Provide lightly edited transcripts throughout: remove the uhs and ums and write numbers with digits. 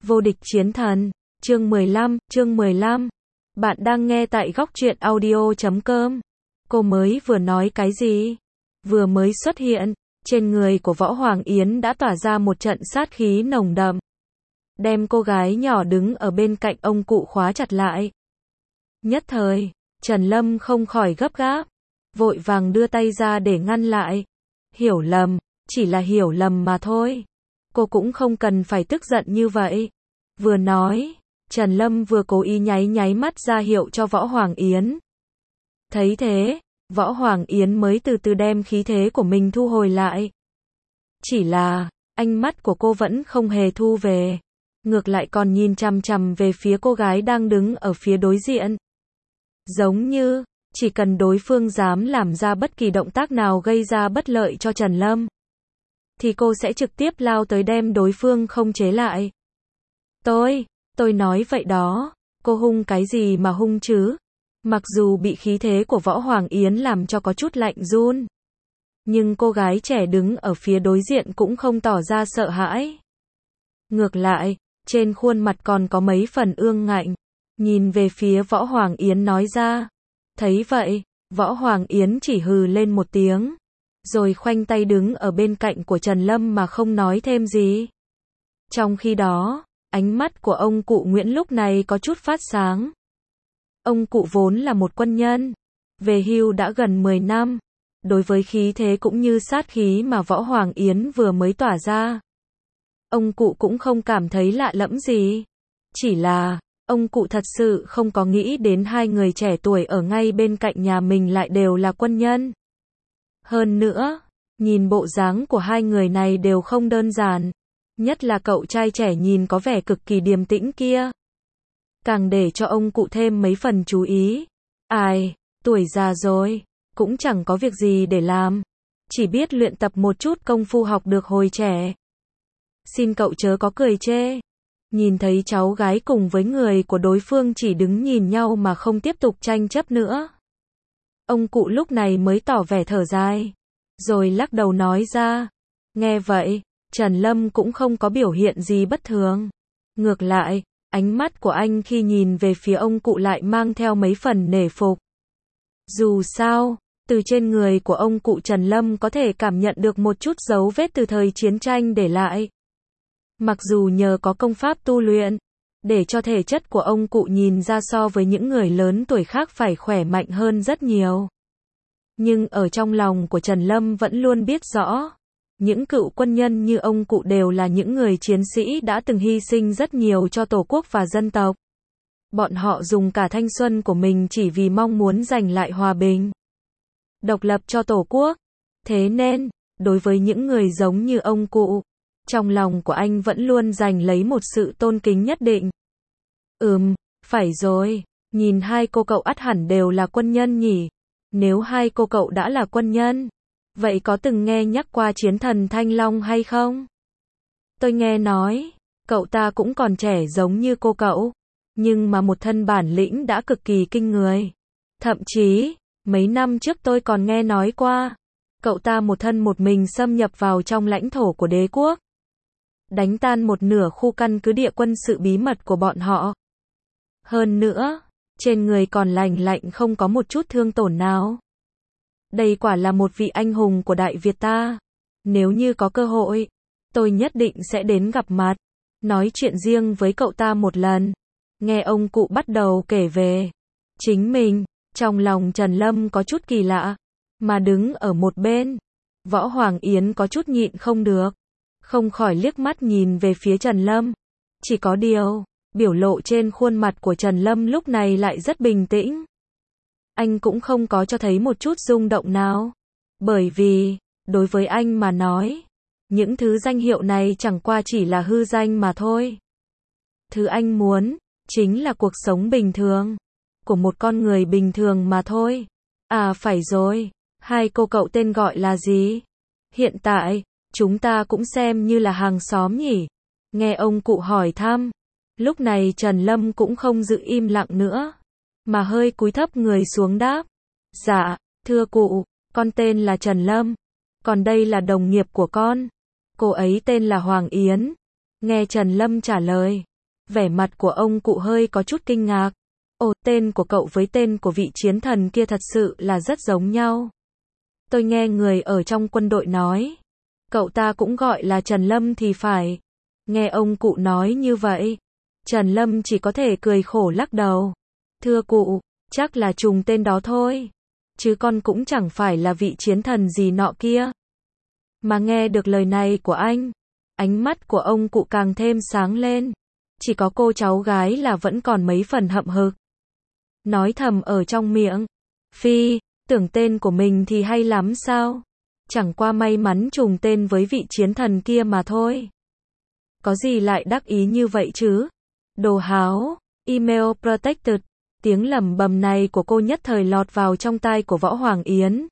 Vô địch chiến thần, chương 15. Bạn đang nghe tại góc truyện audio.com. Cô mới vừa nói cái gì? Vừa mới xuất hiện, trên người của Võ Hoàng Yến đã tỏa ra một trận sát khí nồng đậm. Đem cô gái nhỏ đứng ở bên cạnh ông cụ khóa chặt lại. Nhất thời, Trần Lâm không khỏi gấp gáp, vội vàng đưa tay ra để ngăn lại. Hiểu lầm, chỉ là hiểu lầm mà thôi. Cô cũng không cần phải tức giận như vậy. Vừa nói, Trần Lâm vừa cố ý nháy mắt ra hiệu cho Võ Hoàng Yến. Thấy thế, Võ Hoàng Yến mới từ từ đem khí thế của mình thu hồi lại. Chỉ là, ánh mắt của cô vẫn không hề thu về. Ngược lại còn nhìn chằm chằm về phía cô gái đang đứng ở phía đối diện. Giống như, chỉ cần đối phương dám làm ra bất kỳ động tác nào gây ra bất lợi cho Trần Lâm, thì cô sẽ trực tiếp lao tới đem đối phương không chế lại. Tôi nói vậy đó, cô hung cái gì mà hung chứ? Mặc dù bị khí thế của Võ Hoàng Yến làm cho có chút lạnh run, nhưng cô gái trẻ đứng ở phía đối diện cũng không tỏ ra sợ hãi. Ngược lại, trên khuôn mặt còn có mấy phần ương ngạnh, nhìn về phía Võ Hoàng Yến nói ra. Thấy vậy, Võ Hoàng Yến chỉ hừ lên một tiếng, rồi khoanh tay đứng ở bên cạnh của Trần Lâm mà không nói thêm gì. Trong khi đó, ánh mắt của ông cụ Nguyễn lúc này có chút phát sáng. Ông cụ vốn là một quân nhân, về hưu đã gần 10 năm, đối với khí thế cũng như sát khí mà Võ Hoàng Yến vừa mới tỏa ra, ông cụ cũng không cảm thấy lạ lẫm gì. Chỉ là, ông cụ thật sự không có nghĩ đến hai người trẻ tuổi ở ngay bên cạnh nhà mình lại đều là quân nhân. Hơn nữa, nhìn bộ dáng của hai người này đều không đơn giản, nhất là cậu trai trẻ nhìn có vẻ cực kỳ điềm tĩnh kia, càng để cho ông cụ thêm mấy phần chú ý. Ai, tuổi già rồi, cũng chẳng có việc gì để làm, chỉ biết luyện tập một chút công phu học được hồi trẻ. Xin cậu chớ có cười chê. Nhìn thấy cháu gái cùng với người của đối phương chỉ đứng nhìn nhau mà không tiếp tục tranh chấp nữa, ông cụ lúc này mới tỏ vẻ thở dài, rồi lắc đầu nói ra. Nghe vậy, Trần Lâm cũng không có biểu hiện gì bất thường. Ngược lại, ánh mắt của anh khi nhìn về phía ông cụ lại mang theo mấy phần nể phục. Dù sao, từ trên người của ông cụ Trần Lâm có thể cảm nhận được một chút dấu vết từ thời chiến tranh để lại. Mặc dù nhờ có công pháp tu luyện, để cho thể chất của ông cụ nhìn ra so với những người lớn tuổi khác phải khỏe mạnh hơn rất nhiều. Nhưng ở trong lòng của Trần Lâm vẫn luôn biết rõ, những cựu quân nhân như ông cụ đều là những người chiến sĩ đã từng hy sinh rất nhiều cho Tổ quốc và dân tộc. Bọn họ dùng cả thanh xuân của mình chỉ vì mong muốn giành lại hòa bình, độc lập cho Tổ quốc. Thế nên, đối với những người giống như ông cụ, trong lòng của anh vẫn luôn dành lấy một sự tôn kính nhất định. Phải rồi, nhìn hai cô cậu ắt hẳn đều là quân nhân nhỉ. Nếu hai cô cậu đã là quân nhân, vậy có từng nghe nhắc qua chiến thần Thanh Long hay không? Tôi nghe nói, cậu ta cũng còn trẻ giống như cô cậu, nhưng mà một thân bản lĩnh đã cực kỳ kinh người. Thậm chí, mấy năm trước tôi còn nghe nói qua, cậu ta một thân một mình xâm nhập vào trong lãnh thổ của đế quốc, đánh tan một nửa khu căn cứ địa quân sự bí mật của bọn họ. Hơn nữa, trên người còn lành lạnh không có một chút thương tổn nào. Đây quả là một vị anh hùng của Đại Việt ta. Nếu như có cơ hội, tôi nhất định sẽ đến gặp mặt, nói chuyện riêng với cậu ta một lần. Nghe ông cụ bắt đầu kể về chính mình, trong lòng Trần Lâm có chút kỳ lạ, mà đứng ở một bên, Võ Hoàng Yến có chút nhịn không được, không khỏi liếc mắt nhìn về phía Trần Lâm. Chỉ có điều, biểu lộ trên khuôn mặt của Trần Lâm lúc này lại rất bình tĩnh. Anh cũng không có cho thấy một chút rung động nào. Bởi vì, đối với anh mà nói, những thứ danh hiệu này chẳng qua chỉ là hư danh mà thôi. Thứ anh muốn, chính là cuộc sống bình thường, của một con người bình thường mà thôi. À phải rồi, hai cô cậu tên gọi là gì? Hiện tại, chúng ta cũng xem như là hàng xóm nhỉ? Nghe ông cụ hỏi thăm, lúc này Trần Lâm cũng không giữ im lặng nữa, mà hơi cúi thấp người xuống đáp. Dạ, thưa cụ, con tên là Trần Lâm, còn đây là đồng nghiệp của con, cô ấy tên là Hoàng Yến. Nghe Trần Lâm trả lời, Vẻ mặt của ông cụ hơi có chút kinh ngạc. Ồ, tên của cậu với tên của vị chiến thần kia thật sự là rất giống nhau. Tôi nghe người ở trong quân đội nói. Cậu ta cũng gọi là Trần Lâm thì phải. Nghe ông cụ nói như vậy, Trần Lâm chỉ có thể cười khổ lắc đầu. Thưa cụ, chắc là trùng tên đó thôi. Chứ con cũng chẳng phải là vị chiến thần gì nọ kia. Mà nghe được lời này của anh, ánh mắt của ông cụ càng thêm sáng lên. Chỉ có cô cháu gái là vẫn còn mấy phần hậm hực. Nói thầm ở trong miệng. Phi, tưởng tên của mình thì hay lắm sao? Chẳng qua may mắn trùng tên với vị chiến thần kia mà thôi. Có gì lại đắc ý như vậy chứ? Đồ háo, email protected. Tiếng lẩm bẩm này của cô nhất thời lọt vào trong tai của Võ Hoàng Yến.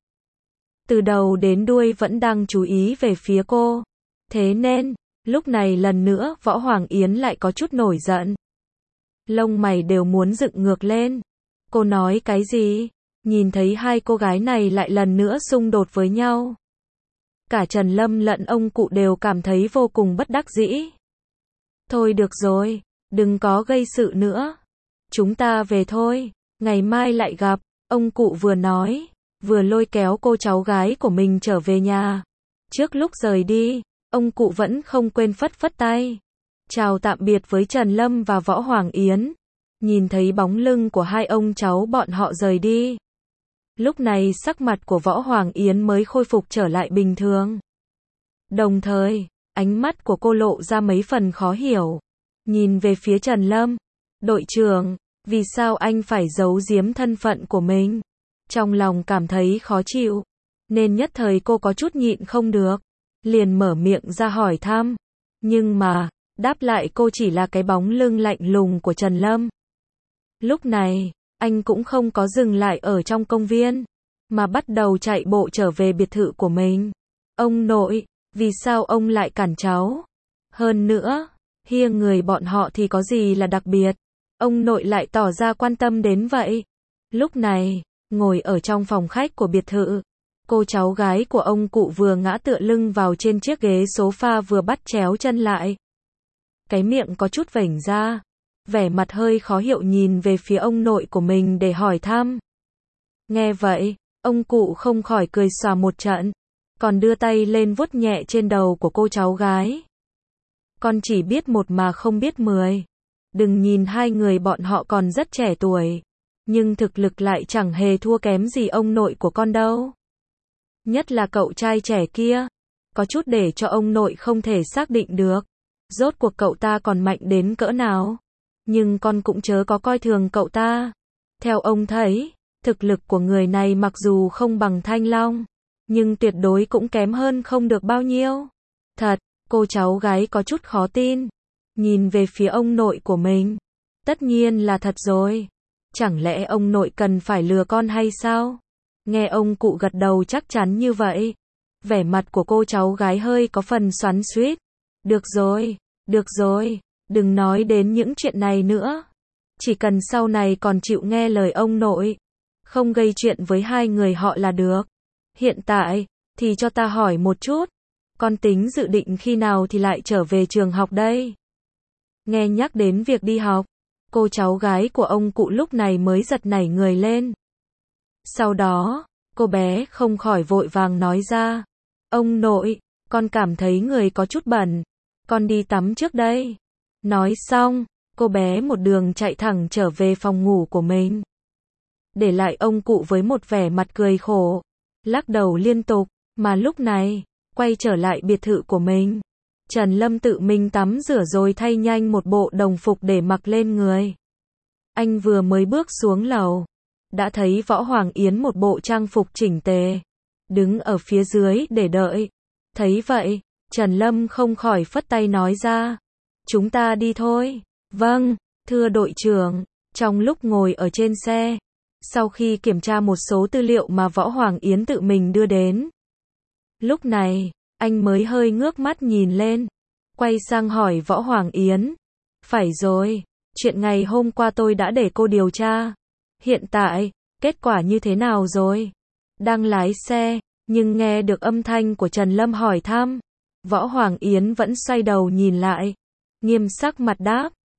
Từ đầu đến đuôi vẫn đang chú ý về phía cô. Thế nên, lúc này lần nữa Võ Hoàng Yến lại có chút nổi giận. Lông mày đều muốn dựng ngược lên. Cô nói cái gì? Nhìn thấy hai cô gái này lại lần nữa xung đột với nhau. Cả Trần Lâm lẫn ông cụ đều cảm thấy vô cùng bất đắc dĩ. Thôi được rồi, đừng có gây sự nữa. Chúng ta về thôi, ngày mai lại gặp. Ông cụ vừa nói, vừa lôi kéo cô cháu gái của mình trở về nhà. Trước lúc rời đi, ông cụ vẫn không quên phất phất tay. Chào tạm biệt với Trần Lâm và Võ Hoàng Yến. Nhìn thấy bóng lưng của hai ông cháu bọn họ rời đi. Lúc này sắc mặt của Võ Hoàng Yến mới khôi phục trở lại bình thường. Đồng thời, ánh mắt của cô lộ ra mấy phần khó hiểu. Nhìn về phía Trần Lâm. Đội trưởng, vì sao anh phải giấu giếm thân phận của mình? Trong lòng cảm thấy khó chịu. Nên nhất thời cô có chút nhịn không được. Liền mở miệng ra hỏi thăm. Nhưng mà, đáp lại cô chỉ là cái bóng lưng lạnh lùng của Trần Lâm. Lúc này, anh cũng không có dừng lại ở trong công viên, mà bắt đầu chạy bộ trở về biệt thự của mình. Ông nội, vì sao ông lại cản cháu? Hơn nữa, hiêng người bọn họ thì có gì là đặc biệt? Ông nội lại tỏ ra quan tâm đến vậy. Lúc này, ngồi ở trong phòng khách của biệt thự, cô cháu gái của ông cụ vừa ngã tựa lưng vào trên chiếc ghế sofa vừa bắt chéo chân lại. Cái miệng có chút vểnh ra. Vẻ mặt hơi khó hiểu nhìn về phía ông nội của mình để hỏi thăm. Nghe vậy, ông cụ không khỏi cười xòa một trận, còn đưa tay lên vuốt nhẹ trên đầu của cô cháu gái. Con chỉ biết một mà không biết mười. Đừng nhìn hai người bọn họ còn rất trẻ tuổi, nhưng thực lực lại chẳng hề thua kém gì ông nội của con đâu. Nhất là cậu trai trẻ kia, có chút để cho ông nội không thể xác định được. Rốt cuộc cậu ta còn mạnh đến cỡ nào. Nhưng con cũng chớ có coi thường cậu ta. Theo ông thấy, thực lực của người này mặc dù không bằng Thanh Long, nhưng tuyệt đối cũng kém hơn không được bao nhiêu. Thật, cô cháu gái có chút khó tin. Nhìn về phía ông nội của mình. Tất nhiên là thật rồi. Chẳng lẽ ông nội cần phải lừa con hay sao? Nghe ông cụ gật đầu chắc chắn như vậy. Vẻ mặt của cô cháu gái hơi có phần xoắn xuýt. Được rồi. Đừng nói đến những chuyện này nữa. Chỉ cần sau này còn chịu nghe lời ông nội, không gây chuyện với hai người họ là được. Hiện tại, thì cho ta hỏi một chút. Con tính dự định khi nào thì lại trở về trường học đây? Nghe nhắc đến việc đi học, cô cháu gái của ông cụ lúc này mới giật nảy người lên. Sau đó, cô bé không khỏi vội vàng nói ra. Ông nội, con cảm thấy người có chút bẩn. Con đi tắm trước đây. Nói xong, cô bé một đường chạy thẳng trở về phòng ngủ của mình. Để lại ông cụ với một vẻ mặt cười khổ, lắc đầu liên tục, mà lúc này, quay trở lại biệt thự của mình. Trần Lâm tự mình tắm rửa rồi thay nhanh một bộ đồng phục để mặc lên người. Anh vừa mới bước xuống lầu, đã thấy Võ Hoàng Yến một bộ trang phục chỉnh tề, đứng ở phía dưới để đợi. Thấy vậy, Trần Lâm không khỏi phất tay nói ra. Chúng ta đi thôi. Vâng, thưa đội trưởng. Trong lúc ngồi ở trên xe, sau khi kiểm tra một số tư liệu mà Võ Hoàng Yến tự mình đưa đến, lúc này, anh mới hơi ngước mắt nhìn lên, quay sang hỏi Võ Hoàng Yến. Phải rồi, chuyện ngày hôm qua tôi đã để cô điều tra. Hiện tại, kết quả như thế nào rồi? Đang lái xe, nhưng nghe được âm thanh của Trần Lâm hỏi thăm. Võ Hoàng Yến vẫn xoay đầu nhìn lại, nghiêm sắc mặt đáp,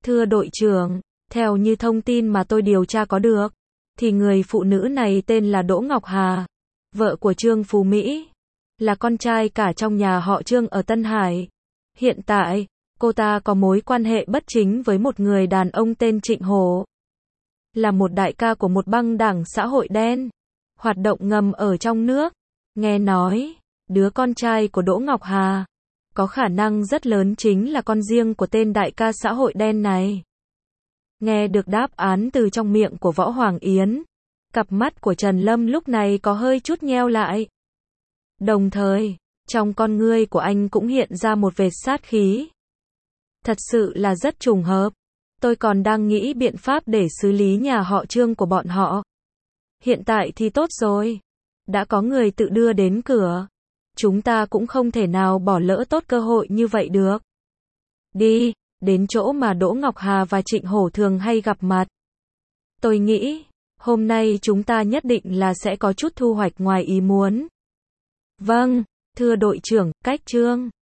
Thưa đội trưởng, theo như thông tin mà tôi điều tra có được, thì người phụ nữ này tên là Đỗ Ngọc Hà, vợ của Trương Phú Mỹ, là con trai cả trong nhà họ Trương ở Tân Hải. Hiện tại, cô ta có mối quan hệ bất chính với một người đàn ông tên Trịnh Hổ, là một đại ca của một băng đảng xã hội đen, hoạt động ngầm ở trong nước. Nghe nói, đứa con trai của Đỗ Ngọc Hà có khả năng rất lớn chính là con riêng của tên đại ca xã hội đen này. Nghe được đáp án từ trong miệng của Võ Hoàng Yến, cặp mắt của Trần Lâm lúc này có hơi chút nheo lại. Đồng thời, trong con ngươi của anh cũng hiện ra một vệt sát khí. Thật sự là rất trùng hợp. Tôi còn đang nghĩ biện pháp để xử lý nhà họ Trương của bọn họ. Hiện tại thì tốt rồi. Đã có người tự đưa đến cửa. Chúng ta cũng không thể nào bỏ lỡ tốt cơ hội như vậy được. Đi, đến chỗ mà Đỗ Ngọc Hà và Trịnh Hổ thường hay gặp mặt. Tôi nghĩ, hôm nay chúng ta nhất định là sẽ có chút thu hoạch ngoài ý muốn. Vâng, thưa đội trưởng, cách Trương